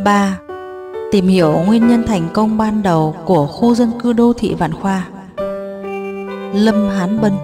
3. Tìm hiểu nguyên nhân thành công ban đầu của khu dân cư đô thị Vạn Khoa. Lâm Hán Bân.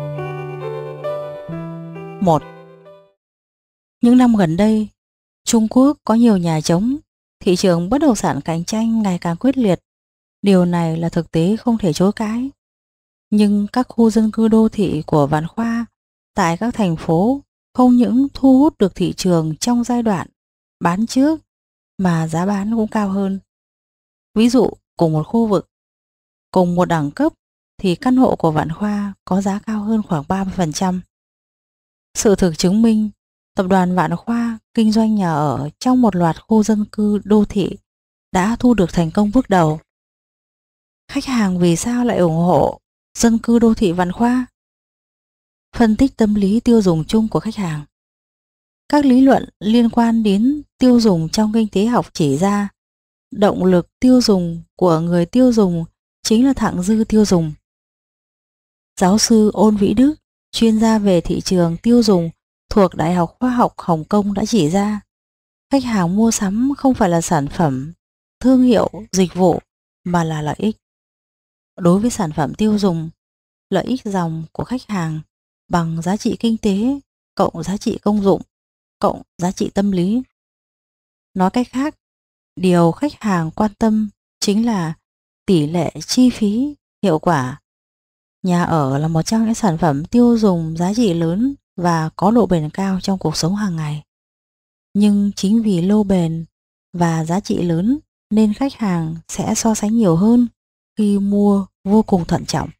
1. Những năm gần đây, Trung Quốc có nhiều nhà trống, thị trường bất động sản cạnh tranh ngày càng quyết liệt. Điều này là thực tế không thể chối cãi. Nhưng các khu dân cư đô thị của Vạn Khoa tại các thành phố không những thu hút được thị trường trong giai đoạn bán trước mà giá bán cũng cao hơn. Ví dụ, cùng một khu vực, cùng một đẳng cấp thì căn hộ của Vạn Khoa có giá cao hơn khoảng 30%. Sự thực chứng minh, tập đoàn Vạn Khoa kinh doanh nhà ở trong một loạt khu dân cư đô thị đã thu được thành công bước đầu. Khách hàng vì sao lại ủng hộ dân cư đô thị Vạn Khoa? Phân tích tâm lý tiêu dùng chung của khách hàng. Các lý luận liên quan đến tiêu dùng trong kinh tế học chỉ ra động lực tiêu dùng của người tiêu dùng chính là thặng dư tiêu dùng. Giáo sư Ôn Vĩ Đức, chuyên gia về thị trường tiêu dùng thuộc Đại học Khoa học Hồng Kông đã chỉ ra, khách hàng mua sắm không phải là sản phẩm, thương hiệu, dịch vụ mà là lợi ích. Đối với sản phẩm tiêu dùng, lợi ích dòng của khách hàng bằng giá trị kinh tế cộng giá trị công dụng cộng giá trị tâm lý. Nói cách khác, điều khách hàng quan tâm chính là tỷ lệ chi phí, hiệu quả. Nhà ở là một trong những sản phẩm tiêu dùng giá trị lớn và có độ bền cao trong cuộc sống hàng ngày. Nhưng chính vì lâu bền và giá trị lớn nên khách hàng sẽ so sánh nhiều hơn khi mua vô cùng thận trọng.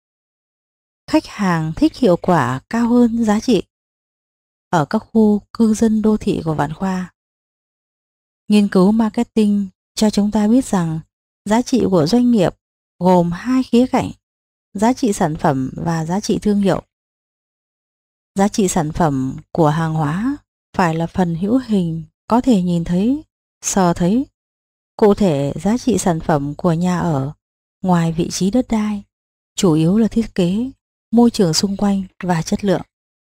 Khách hàng thích hiệu quả cao hơn giá trị. Ở các khu cư dân đô thị của Vạn Khoa, nghiên cứu marketing cho chúng ta biết rằng giá trị của doanh nghiệp gồm hai khía cạnh: giá trị sản phẩm và giá trị thương hiệu. Giá trị sản phẩm của hàng hóa phải là phần hữu hình, có thể nhìn thấy, sờ thấy. Cụ thể, giá trị sản phẩm của nhà ở ngoài vị trí đất đai chủ yếu là thiết kế, môi trường xung quanh và chất lượng.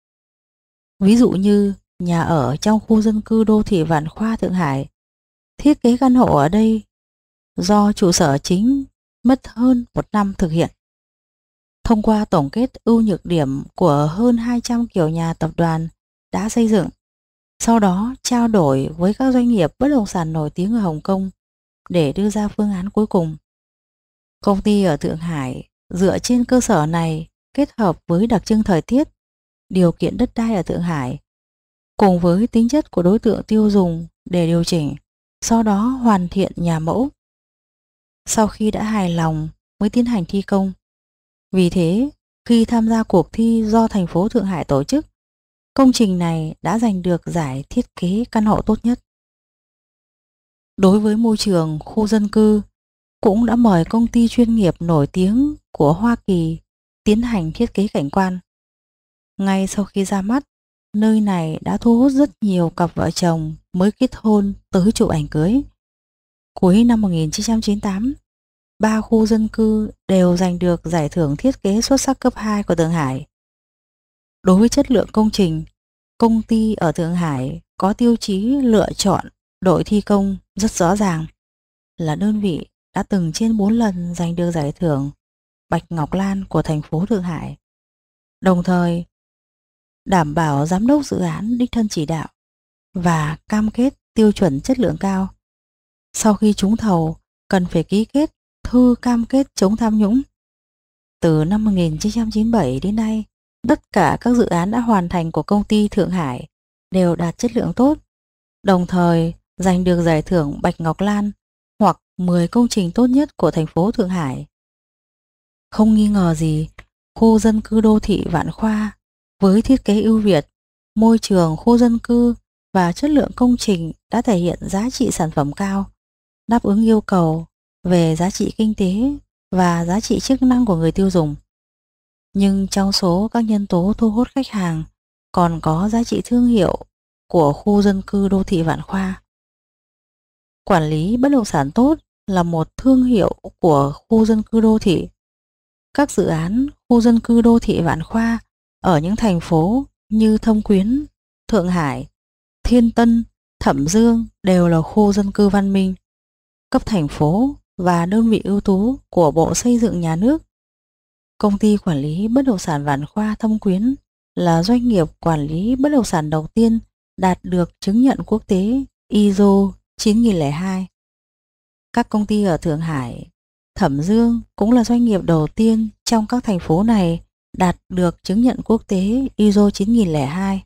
Ví dụ như nhà ở trong khu dân cư đô thị Vạn Khoa Thượng Hải, thiết kế căn hộ ở đây do trụ sở chính mất hơn 1 năm thực hiện. Thông qua tổng kết ưu nhược điểm của hơn 200 kiểu nhà tập đoàn đã xây dựng, sau đó trao đổi với các doanh nghiệp bất động sản nổi tiếng ở Hồng Kông để đưa ra phương án cuối cùng. Công ty ở Thượng Hải dựa trên cơ sở này kết hợp với đặc trưng thời tiết, điều kiện đất đai ở Thượng Hải, cùng với tính chất của đối tượng tiêu dùng để điều chỉnh, sau đó hoàn thiện nhà mẫu. Sau khi đã hài lòng mới tiến hành thi công. Vì thế, khi tham gia cuộc thi do thành phố Thượng Hải tổ chức, công trình này đã giành được giải thiết kế căn hộ tốt nhất. Đối với môi trường khu dân cư, cũng đã mời công ty chuyên nghiệp nổi tiếng của Hoa Kỳ tiến hành thiết kế cảnh quan. Ngay sau khi ra mắt, nơi này đã thu hút rất nhiều cặp vợ chồng mới kết hôn tới chụp ảnh cưới. Cuối năm 1998, 3 khu dân cư đều giành được giải thưởng thiết kế xuất sắc cấp 2 của Thượng Hải. Đối với chất lượng công trình, công ty ở Thượng Hải có tiêu chí lựa chọn đội thi công rất rõ ràng, là đơn vị đã từng trên 4 lần giành được giải thưởng Bạch Ngọc Lan của thành phố Thượng Hải. Đồng thời, đảm bảo giám đốc dự án đích thân chỉ đạo và cam kết tiêu chuẩn chất lượng cao. Sau khi trúng thầu, cần phải ký kết thư cam kết chống tham nhũng. Từ năm 1997 đến nay, tất cả các dự án đã hoàn thành của công ty Thượng Hải đều đạt chất lượng tốt, đồng thời giành được giải thưởng Bạch Ngọc Lan hoặc 10 công trình tốt nhất của thành phố Thượng Hải. Không nghi ngờ gì, khu dân cư đô thị Vạn Khoa với thiết kế ưu việt, môi trường khu dân cư và chất lượng công trình đã thể hiện giá trị sản phẩm cao, đáp ứng yêu cầu về giá trị kinh tế và giá trị chức năng của người tiêu dùng. Nhưng trong số các nhân tố thu hút khách hàng còn có giá trị thương hiệu của khu dân cư đô thị Vạn Khoa. Quản lý bất động sản tốt là một thương hiệu của khu dân cư đô thị. Các dự án khu dân cư đô thị Vạn Khoa ở những thành phố như Thâm Quyến, Thượng Hải, Thiên Tân Thẩm Dương đều là khu dân cư văn minh, cấp thành phố và đơn vị ưu tú của Bộ Xây dựng nhà nước. Công ty quản lý bất động sản Vạn Khoa Thâm Quyến là doanh nghiệp quản lý bất động sản đầu tiên đạt được chứng nhận quốc tế ISO 9002. Các công ty ở Thượng Hải, Thẩm Dương cũng là doanh nghiệp đầu tiên trong các thành phố này đạt được chứng nhận quốc tế ISO 9002.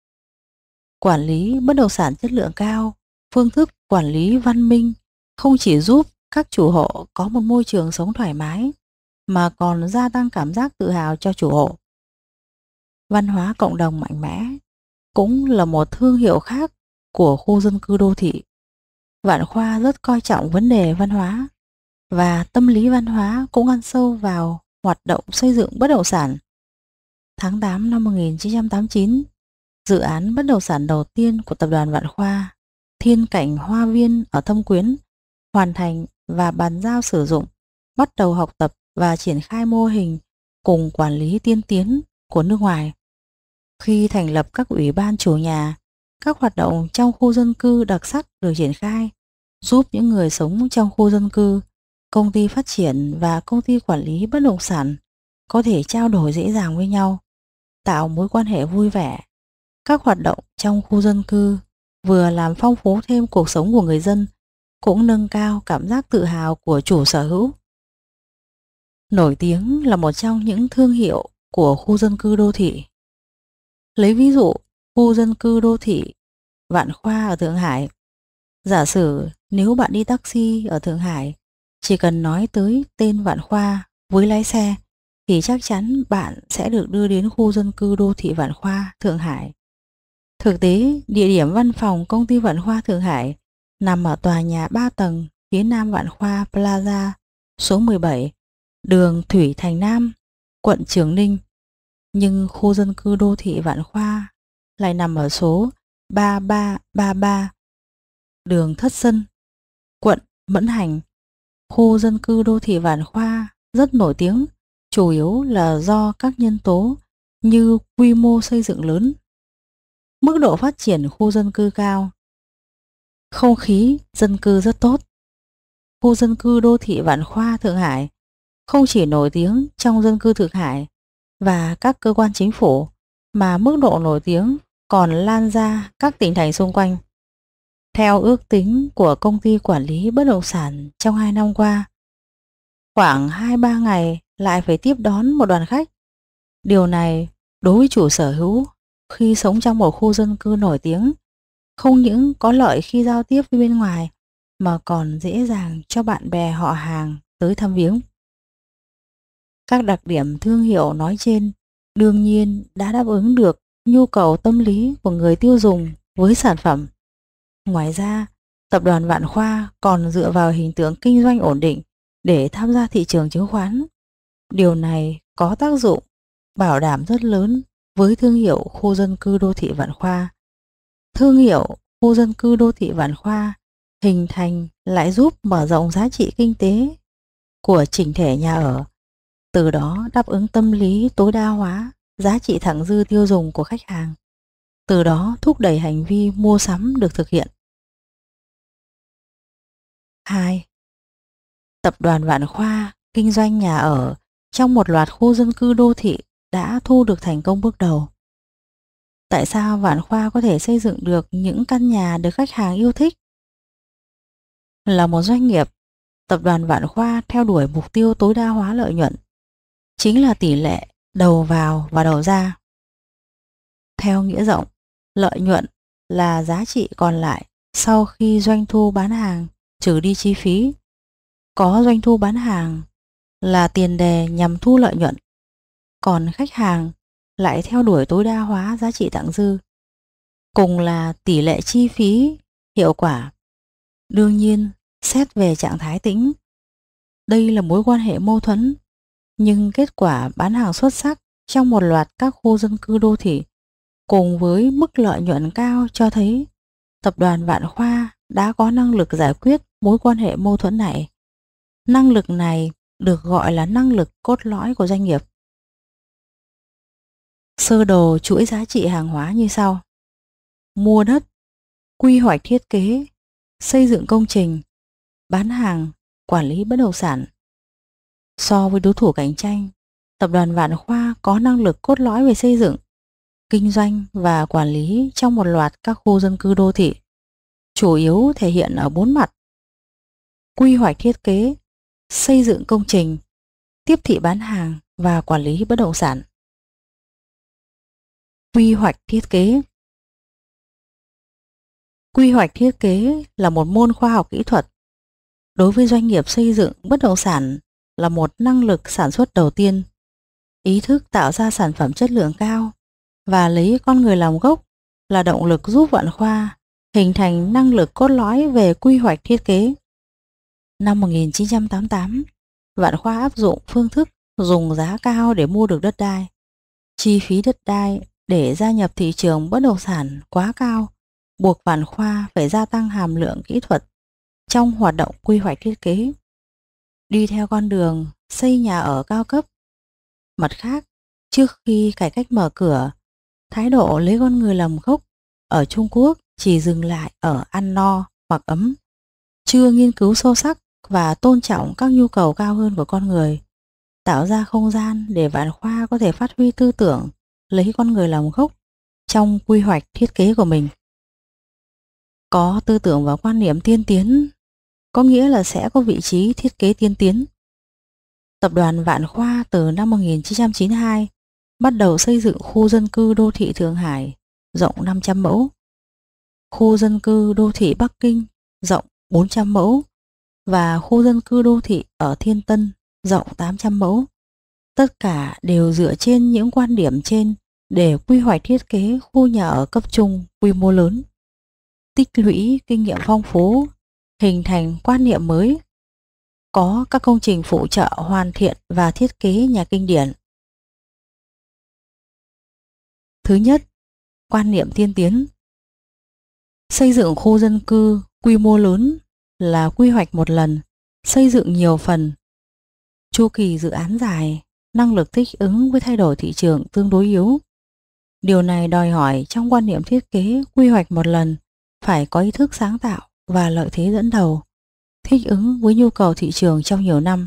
Quản lý bất động sản chất lượng cao, phương thức quản lý văn minh không chỉ giúp các chủ hộ có một môi trường sống thoải mái, mà còn gia tăng cảm giác tự hào cho chủ hộ. Văn hóa cộng đồng mạnh mẽ cũng là một thương hiệu khác của khu dân cư đô thị. Vạn Khoa rất coi trọng vấn đề văn hóa, và tâm lý văn hóa cũng ăn sâu vào hoạt động xây dựng bất động sản. Tháng 8 năm 1989, dự án bất động sản đầu tiên của tập đoàn Vạn Khoa, Thiên Cảnh Hoa Viên ở Thâm Quyến, hoàn thành và bàn giao sử dụng, bắt đầu học tập và triển khai mô hình cùng quản lý tiên tiến của nước ngoài. Khi thành lập các ủy ban chủ nhà, các hoạt động trong khu dân cư đặc sắc được triển khai, giúp những người sống trong khu dân cư, công ty phát triển và công ty quản lý bất động sản có thể trao đổi dễ dàng với nhau, tạo mối quan hệ vui vẻ. Các hoạt động trong khu dân cư vừa làm phong phú thêm cuộc sống của người dân, cũng nâng cao cảm giác tự hào của chủ sở hữu. Nổi tiếng là một trong những thương hiệu của khu dân cư đô thị. Lấy ví dụ khu dân cư đô thị Vạn Khoa ở Thượng Hải. Giả sử nếu bạn đi taxi ở Thượng Hải, chỉ cần nói tới tên Vạn Khoa với lái xe thì chắc chắn bạn sẽ được đưa đến khu dân cư đô thị Vạn Khoa Thượng Hải. Thực tế, địa điểm văn phòng công ty Vạn Khoa Thượng Hải nằm ở tòa nhà 3 tầng phía nam Vạn Khoa Plaza số 17, đường Thủy Thành Nam, quận Trường Ninh. Nhưng khu dân cư đô thị Vạn Khoa lại nằm ở số 3333, đường Thất Xuân, quận Mẫn Hành. Khu dân cư đô thị Vạn Khoa rất nổi tiếng, chủ yếu là do các nhân tố như quy mô xây dựng lớn, mức độ phát triển khu dân cư cao, không khí dân cư rất tốt. Khu dân cư đô thị Vạn Khoa Thượng Hải không chỉ nổi tiếng trong dân cư Thượng Hải và các cơ quan chính phủ, mà mức độ nổi tiếng còn lan ra các tỉnh thành xung quanh. Theo ước tính của công ty quản lý bất động sản trong 2 năm qua, khoảng 2-3 ngày lại phải tiếp đón một đoàn khách. Điều này đối với chủ sở hữu khi sống trong một khu dân cư nổi tiếng không những có lợi khi giao tiếp với bên ngoài, mà còn dễ dàng cho bạn bè họ hàng tới thăm viếng. Các đặc điểm thương hiệu nói trên đương nhiên đã đáp ứng được nhu cầu tâm lý của người tiêu dùng với sản phẩm. Ngoài ra, tập đoàn Vạn Khoa còn dựa vào hình tượng kinh doanh ổn định để tham gia thị trường chứng khoán. Điều này có tác dụng bảo đảm rất lớn với thương hiệu khu dân cư đô thị Vạn Khoa. Thương hiệu khu dân cư đô thị Vạn Khoa hình thành lại giúp mở rộng giá trị kinh tế của chỉnh thể nhà ở, từ đó đáp ứng tâm lý tối đa hóa giá trị thặng dư tiêu dùng của khách hàng, từ đó thúc đẩy hành vi mua sắm được thực hiện. 2. Tập đoàn Vạn Khoa kinh doanh nhà ở trong một loạt khu dân cư đô thị đã thu được thành công bước đầu. Tại sao Vạn Khoa có thể xây dựng được những căn nhà được khách hàng yêu thích? Là một doanh nghiệp, tập đoàn Vạn Khoa theo đuổi mục tiêu tối đa hóa lợi nhuận, chính là tỷ lệ đầu vào và đầu ra. Theo nghĩa rộng, lợi nhuận là giá trị còn lại sau khi doanh thu bán hàng trừ đi chi phí. Có doanh thu bán hàng là tiền đề nhằm thu lợi nhuận, còn khách hàng lại theo đuổi tối đa hóa giá trị thặng dư, cùng là tỷ lệ chi phí hiệu quả. Đương nhiên, xét về trạng thái tĩnh, đây là mối quan hệ mâu thuẫn, nhưng kết quả bán hàng xuất sắc trong một loạt các khu dân cư đô thị cùng với mức lợi nhuận cao cho thấy tập đoàn Vạn Khoa đã có năng lực giải quyết mối quan hệ mâu thuẫn này. Năng lực này được gọi là năng lực cốt lõi của doanh nghiệp. Sơ đồ chuỗi giá trị hàng hóa như sau. Mua đất, quy hoạch thiết kế, xây dựng công trình, bán hàng, quản lý bất động sản. So với đối thủ cạnh tranh, tập đoàn Vạn Khoa có năng lực cốt lõi về xây dựng, kinh doanh và quản lý trong một loạt các khu dân cư đô thị, chủ yếu thể hiện ở 4 mặt: quy hoạch thiết kế, xây dựng công trình, tiếp thị bán hàng và quản lý bất động sản. Quy hoạch thiết kế. Quy hoạch thiết kế là một môn khoa học kỹ thuật. Đối với doanh nghiệp xây dựng bất động sản là một năng lực sản xuất đầu tiên, ý thức tạo ra sản phẩm chất lượng cao và lấy con người làm gốc là động lực giúp Vạn Khoa hình thành năng lực cốt lõi về quy hoạch thiết kế. Năm 1988, Vạn Khoa áp dụng phương thức dùng giá cao để mua được đất đai. Chi phí đất đai để gia nhập thị trường bất động sản quá cao, buộc Vạn Khoa phải gia tăng hàm lượng kỹ thuật trong hoạt động quy hoạch thiết kế, đi theo con đường xây nhà ở cao cấp. Mặt khác, trước khi cải cách mở cửa, thái độ lấy con người làm gốc ở Trung Quốc chỉ dừng lại ở ăn no, mặc ấm, chưa nghiên cứu sâu sắc và tôn trọng các nhu cầu cao hơn của con người, tạo ra không gian để Vạn Khoa có thể phát huy tư tưởng lấy con người làm gốc trong quy hoạch thiết kế của mình. Có tư tưởng và quan niệm tiên tiến có nghĩa là sẽ có vị trí thiết kế tiên tiến. Tập đoàn Vạn Khoa từ năm 1992 bắt đầu xây dựng khu dân cư đô thị Thượng Hải rộng 500 mẫu, khu dân cư đô thị Bắc Kinh rộng 400 mẫu và khu dân cư đô thị ở Thiên Tân rộng 800 mẫu. Tất cả đều dựa trên những quan điểm trên để quy hoạch thiết kế khu nhà ở cấp trung quy mô lớn. Tích lũy kinh nghiệm phong phú, hình thành quan niệm mới, có các công trình phụ trợ hoàn thiện và thiết kế nhà kinh điển. Thứ nhất, quan niệm tiên tiến. Xây dựng khu dân cư quy mô lớn là quy hoạch một lần, xây dựng nhiều phần. Chu kỳ dự án dài, năng lực thích ứng với thay đổi thị trường tương đối yếu. Điều này đòi hỏi trong quan niệm thiết kế quy hoạch một lần phải có ý thức sáng tạo và lợi thế dẫn đầu, thích ứng với nhu cầu thị trường trong nhiều năm.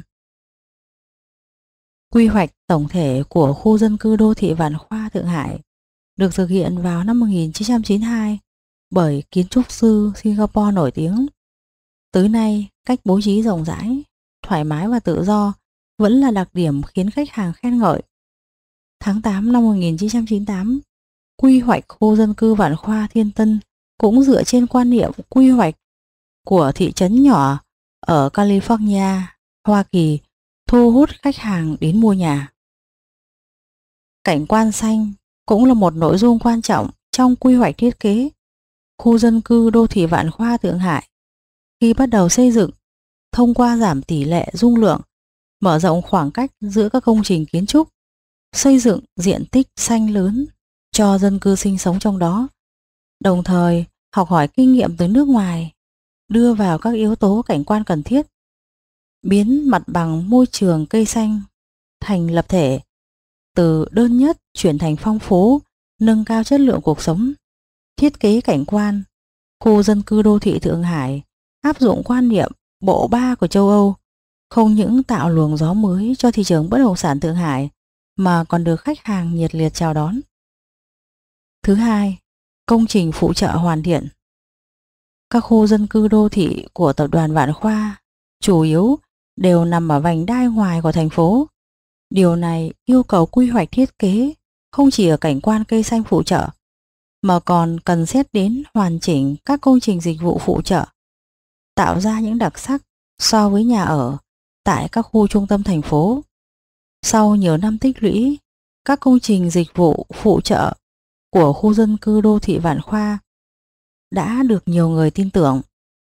Quy hoạch tổng thể của khu dân cư đô thị Vạn Khoa Thượng Hải được thực hiện vào năm 1992 bởi kiến trúc sư Singapore nổi tiếng. Tới nay, cách bố trí rộng rãi, thoải mái và tự do vẫn là đặc điểm khiến khách hàng khen ngợi. Tháng 8 năm 1998, quy hoạch khu dân cư Vạn Khoa Thiên Tân cũng dựa trên quan niệm quy hoạch của thị trấn nhỏ ở California, Hoa Kỳ, thu hút khách hàng đến mua nhà. Cảnh quan xanh cũng là một nội dung quan trọng trong quy hoạch thiết kế. Khu dân cư đô thị Vạn Khoa Thượng Hải khi bắt đầu xây dựng, thông qua giảm tỷ lệ dung lượng, mở rộng khoảng cách giữa các công trình kiến trúc, xây dựng diện tích xanh lớn cho dân cư sinh sống trong đó, đồng thời học hỏi kinh nghiệm từ nước ngoài, đưa vào các yếu tố cảnh quan cần thiết, biến mặt bằng môi trường cây xanh thành lập thể, từ đơn nhất chuyển thành phong phú, nâng cao chất lượng cuộc sống. Thiết kế cảnh quan, khu dân cư đô thị Thượng Hải áp dụng quan niệm bộ ba của châu Âu, không những tạo luồng gió mới cho thị trường bất động sản Thượng Hải mà còn được khách hàng nhiệt liệt chào đón. Thứ hai, công trình phụ trợ hoàn thiện. Các khu dân cư đô thị của tập đoàn Vạn Khoa chủ yếu đều nằm ở vành đai ngoài của thành phố. Điều này yêu cầu quy hoạch thiết kế không chỉ ở cảnh quan cây xanh phụ trợ, mà còn cần xét đến hoàn chỉnh các công trình dịch vụ phụ trợ, tạo ra những đặc sắc so với nhà ở tại các khu trung tâm thành phố. Sau nhiều năm tích lũy, các công trình dịch vụ phụ trợ của khu dân cư đô thị Vạn Khoa đã được nhiều người tin tưởng.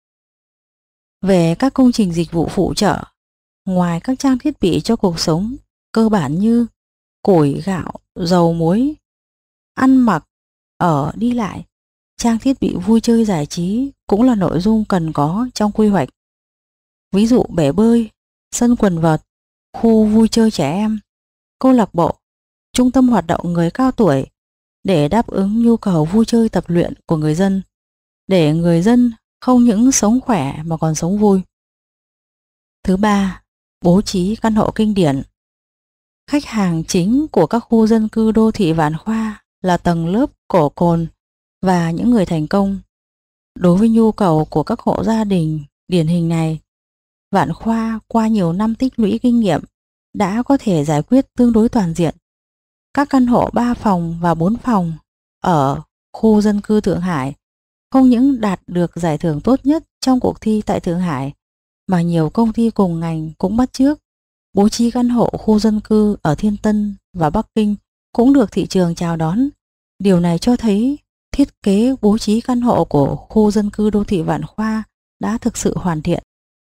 Về các công trình dịch vụ phụ trợ, ngoài các trang thiết bị cho cuộc sống cơ bản như củi, gạo, dầu, muối, ăn mặc, ở, đi lại, trang thiết bị vui chơi giải trí cũng là nội dung cần có trong quy hoạch. Ví dụ bể bơi, sân quần vợt, khu vui chơi trẻ em, câu lạc bộ, trung tâm hoạt động người cao tuổi để đáp ứng nhu cầu vui chơi tập luyện của người dân. để người dân không những sống khỏe mà còn sống vui. Thứ ba, bố trí căn hộ kinh điển. Khách hàng chính của các khu dân cư đô thị Vạn Khoa là tầng lớp cổ cồn và những người thành công. Đối với nhu cầu của các hộ gia đình điển hình này, Vạn Khoa qua nhiều năm tích lũy kinh nghiệm đã có thể giải quyết tương đối toàn diện. Các căn hộ 3 phòng và 4 phòng ở khu dân cư Thượng Hải không những đạt được giải thưởng tốt nhất trong cuộc thi tại Thượng Hải, mà nhiều công ty cùng ngành cũng bắt chước. Bố trí căn hộ khu dân cư ở Thiên Tân và Bắc Kinh cũng được thị trường chào đón. Điều này cho thấy thiết kế bố trí căn hộ của khu dân cư đô thị Vạn Khoa đã thực sự hoàn thiện.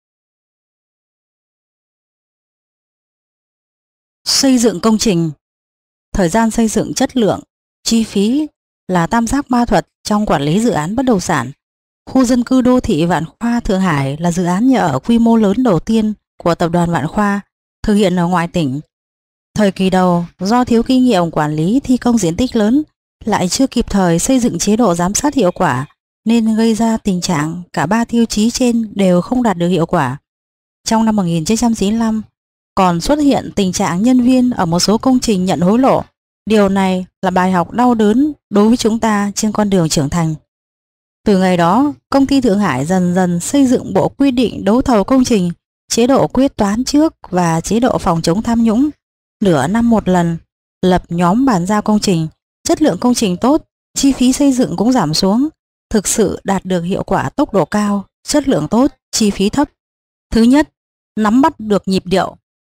Xây dựng công trình. Thời gian xây dựng, chất lượng, chi phí là tam giác ma thuật trong quản lý dự án bất động sản. Khu dân cư đô thị Vạn Khoa Thượng Hải là dự án nhà ở quy mô lớn đầu tiên của tập đoàn Vạn Khoa thực hiện ở ngoại tỉnh. Thời kỳ đầu, do thiếu kinh nghiệm quản lý thi công diện tích lớn, lại chưa kịp thời xây dựng chế độ giám sát hiệu quả, nên gây ra tình trạng cả 3 tiêu chí trên đều không đạt được hiệu quả. Trong năm 1995, còn xuất hiện tình trạng nhân viên ở một số công trình nhận hối lộ. Điều này là bài học đau đớn đối với chúng ta trên con đường trưởng thành. Từ ngày đó, công ty Thượng Hải dần dần xây dựng bộ quy định đấu thầu công trình, chế độ quyết toán trước và chế độ phòng chống tham nhũng. Nửa năm một lần, lập nhóm bàn giao công trình, chất lượng công trình tốt, chi phí xây dựng cũng giảm xuống, thực sự đạt được hiệu quả tốc độ cao, chất lượng tốt, chi phí thấp. Thứ nhất, nắm bắt được nhịp điệu.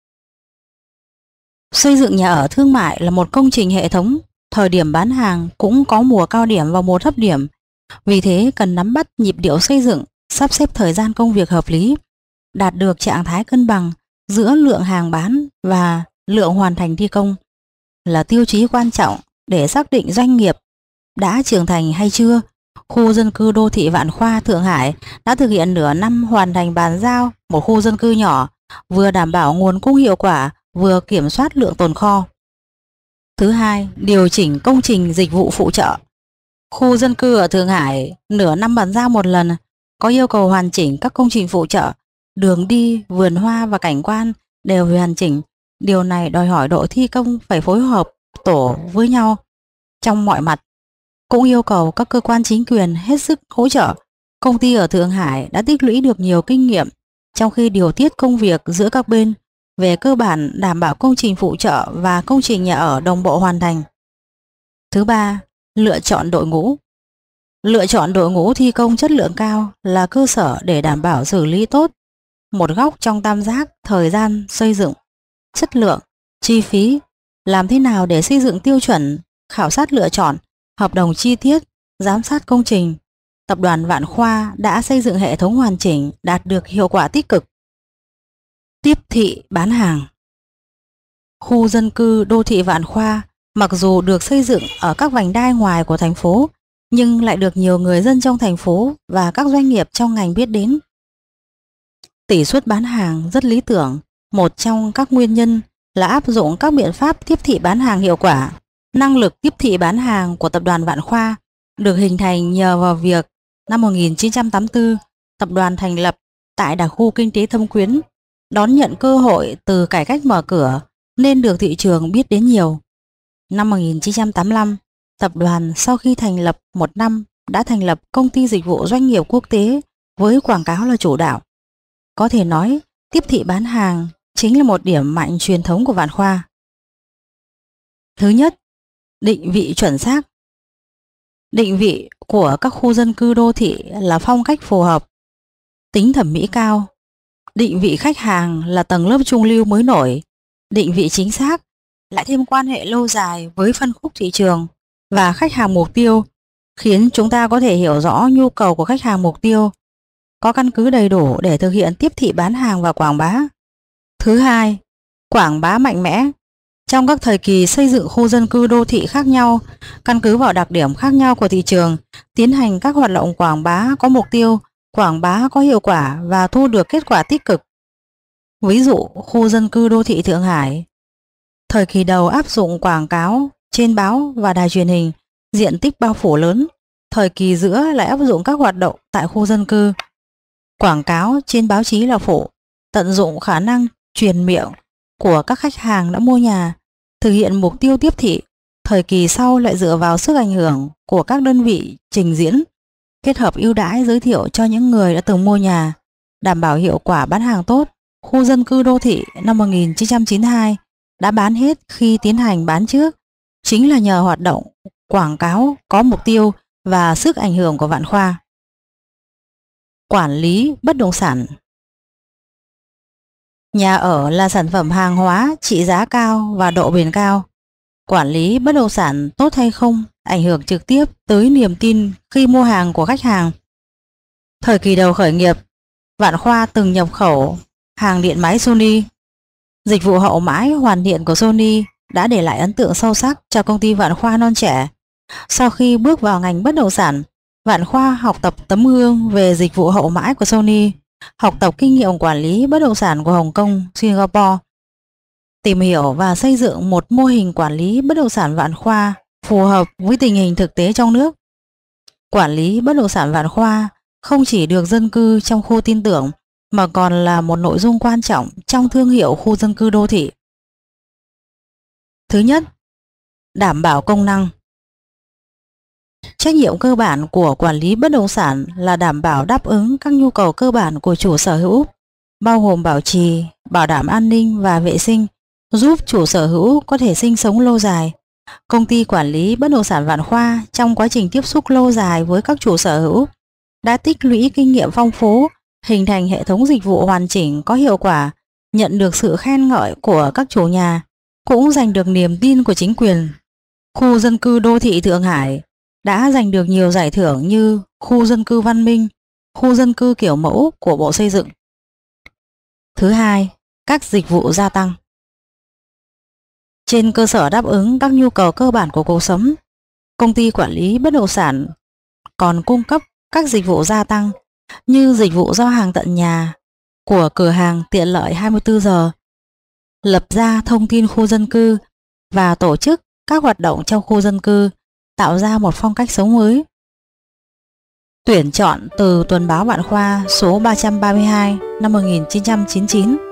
Xây dựng nhà ở thương mại là một công trình hệ thống, thời điểm bán hàng cũng có mùa cao điểm và mùa thấp điểm. Vì thế cần nắm bắt nhịp điệu xây dựng, sắp xếp thời gian công việc hợp lý, đạt được trạng thái cân bằng giữa lượng hàng bán và lượng hoàn thành thi công là tiêu chí quan trọng để xác định doanh nghiệp đã trưởng thành hay chưa. Khu dân cư đô thị Vạn Khoa Thượng Hải đã thực hiện nửa năm hoàn thành bàn giao một khu dân cư nhỏ, vừa đảm bảo nguồn cung hiệu quả, vừa kiểm soát lượng tồn kho. Thứ hai, điều chỉnh công trình dịch vụ phụ trợ. Khu dân cư ở Thượng Hải nửa năm bàn giao một lần, có yêu cầu hoàn chỉnh các công trình phụ trợ, đường đi, vườn hoa và cảnh quan đều phải hoàn chỉnh. Điều này đòi hỏi đội thi công phải phối hợp tổ với nhau trong mọi mặt. Cũng yêu cầu các cơ quan chính quyền hết sức hỗ trợ. Công ty ở Thượng Hải đã tích lũy được nhiều kinh nghiệm trong khi điều tiết công việc giữa các bên, về cơ bản đảm bảo công trình phụ trợ và công trình nhà ở đồng bộ hoàn thành. Thứ ba, lựa chọn đội ngũ. Lựa chọn đội ngũ thi công chất lượng cao là cơ sở để đảm bảo xử lý tốt một góc trong tam giác thời gian xây dựng, chất lượng, chi phí. Làm thế nào để xây dựng tiêu chuẩn, khảo sát lựa chọn, hợp đồng chi tiết, giám sát công trình. Tập đoàn Vạn Khoa đã xây dựng hệ thống hoàn chỉnh, đạt được hiệu quả tích cực. Tiếp thị bán hàng. Khu dân cư đô thị Vạn Khoa mặc dù được xây dựng ở các vành đai ngoài của thành phố, nhưng lại được nhiều người dân trong thành phố và các doanh nghiệp trong ngành biết đến. Tỷ suất bán hàng rất lý tưởng. Một trong các nguyên nhân là áp dụng các biện pháp tiếp thị bán hàng hiệu quả. Năng lực tiếp thị bán hàng của tập đoàn Vạn Khoa được hình thành nhờ vào việc năm 1984 tập đoàn thành lập tại đặc khu kinh tế Thâm Quyến, đón nhận cơ hội từ cải cách mở cửa nên được thị trường biết đến nhiều. Năm 1985, tập đoàn sau khi thành lập một năm đã thành lập công ty dịch vụ doanh nghiệp quốc tế với quảng cáo là chủ đạo. Có thể nói, tiếp thị bán hàng chính là một điểm mạnh truyền thống của Vạn Khoa. Thứ nhất, định vị chuẩn xác. Định vị của các khu dân cư đô thị là phong cách phù hợp, tính thẩm mỹ cao. Định vị khách hàng là tầng lớp trung lưu mới nổi. Định vị chính xác lại thêm quan hệ lâu dài với phân khúc thị trường và khách hàng mục tiêu, khiến chúng ta có thể hiểu rõ nhu cầu của khách hàng mục tiêu, có căn cứ đầy đủ để thực hiện tiếp thị bán hàng và quảng bá. Thứ hai, quảng bá mạnh mẽ. Trong các thời kỳ xây dựng khu dân cư đô thị khác nhau, căn cứ vào đặc điểm khác nhau của thị trường, tiến hành các hoạt động quảng bá có mục tiêu, quảng bá có hiệu quả và thu được kết quả tích cực. Ví dụ, khu dân cư đô thị Thượng Hải, thời kỳ đầu áp dụng quảng cáo trên báo và đài truyền hình, diện tích bao phủ lớn, Thời kỳ giữa lại áp dụng các hoạt động tại khu dân cư. Quảng cáo trên báo chí là phụ, tận dụng khả năng truyền miệng của các khách hàng đã mua nhà, thực hiện mục tiêu tiếp thị. Thời kỳ sau lại dựa vào sức ảnh hưởng của các đơn vị trình diễn, kết hợp ưu đãi giới thiệu cho những người đã từng mua nhà, đảm bảo hiệu quả bán hàng tốt. Khu dân cư đô thị năm 1992 đã bán hết khi tiến hành bán trước, chính là nhờ hoạt động quảng cáo có mục tiêu và sức ảnh hưởng của Vạn Khoa. Quản lý bất động sản. Nhà ở là sản phẩm hàng hóa trị giá cao và độ bền cao. Quản lý bất động sản tốt hay không ảnh hưởng trực tiếp tới niềm tin khi mua hàng của khách hàng. Thời kỳ đầu khởi nghiệp, Vạn Khoa từng nhập khẩu hàng điện máy Sony. Dịch vụ hậu mãi hoàn thiện của Sony đã để lại ấn tượng sâu sắc cho công ty Vạn Khoa non trẻ. Sau khi bước vào ngành bất động sản, Vạn Khoa học tập tấm gương về dịch vụ hậu mãi của Sony, học tập kinh nghiệm quản lý bất động sản của Hồng Kông, Singapore, tìm hiểu và xây dựng một mô hình quản lý bất động sản Vạn Khoa phù hợp với tình hình thực tế trong nước. Quản lý bất động sản Vạn Khoa không chỉ được dân cư trong khu tin tưởng mà còn là một nội dung quan trọng trong thương hiệu khu dân cư đô thị. Thứ nhất, đảm bảo công năng. Trách nhiệm cơ bản của quản lý bất động sản là đảm bảo đáp ứng các nhu cầu cơ bản của chủ sở hữu, bao gồm bảo trì, bảo đảm an ninh và vệ sinh, giúp chủ sở hữu có thể sinh sống lâu dài. Công ty quản lý bất động sản Vạn Khoa trong quá trình tiếp xúc lâu dài với các chủ sở hữu đã tích lũy kinh nghiệm phong phú, hình thành hệ thống dịch vụ hoàn chỉnh có hiệu quả, nhận được sự khen ngợi của các chủ nhà, cũng giành được niềm tin của chính quyền. Khu dân cư đô thị Thượng Hải đã giành được nhiều giải thưởng như khu dân cư văn minh, khu dân cư kiểu mẫu của Bộ Xây dựng. Thứ hai, các dịch vụ gia tăng. Trên cơ sở đáp ứng các nhu cầu cơ bản của cuộc sống, công ty quản lý bất động sản còn cung cấp các dịch vụ gia tăng như dịch vụ giao hàng tận nhà của cửa hàng tiện lợi 24 giờ, lập ra thông tin khu dân cư và tổ chức các hoạt động trong khu dân cư, tạo ra một phong cách sống mới. Tuyển chọn từ Tuần báo Vạn Khoa số 332 năm 1999.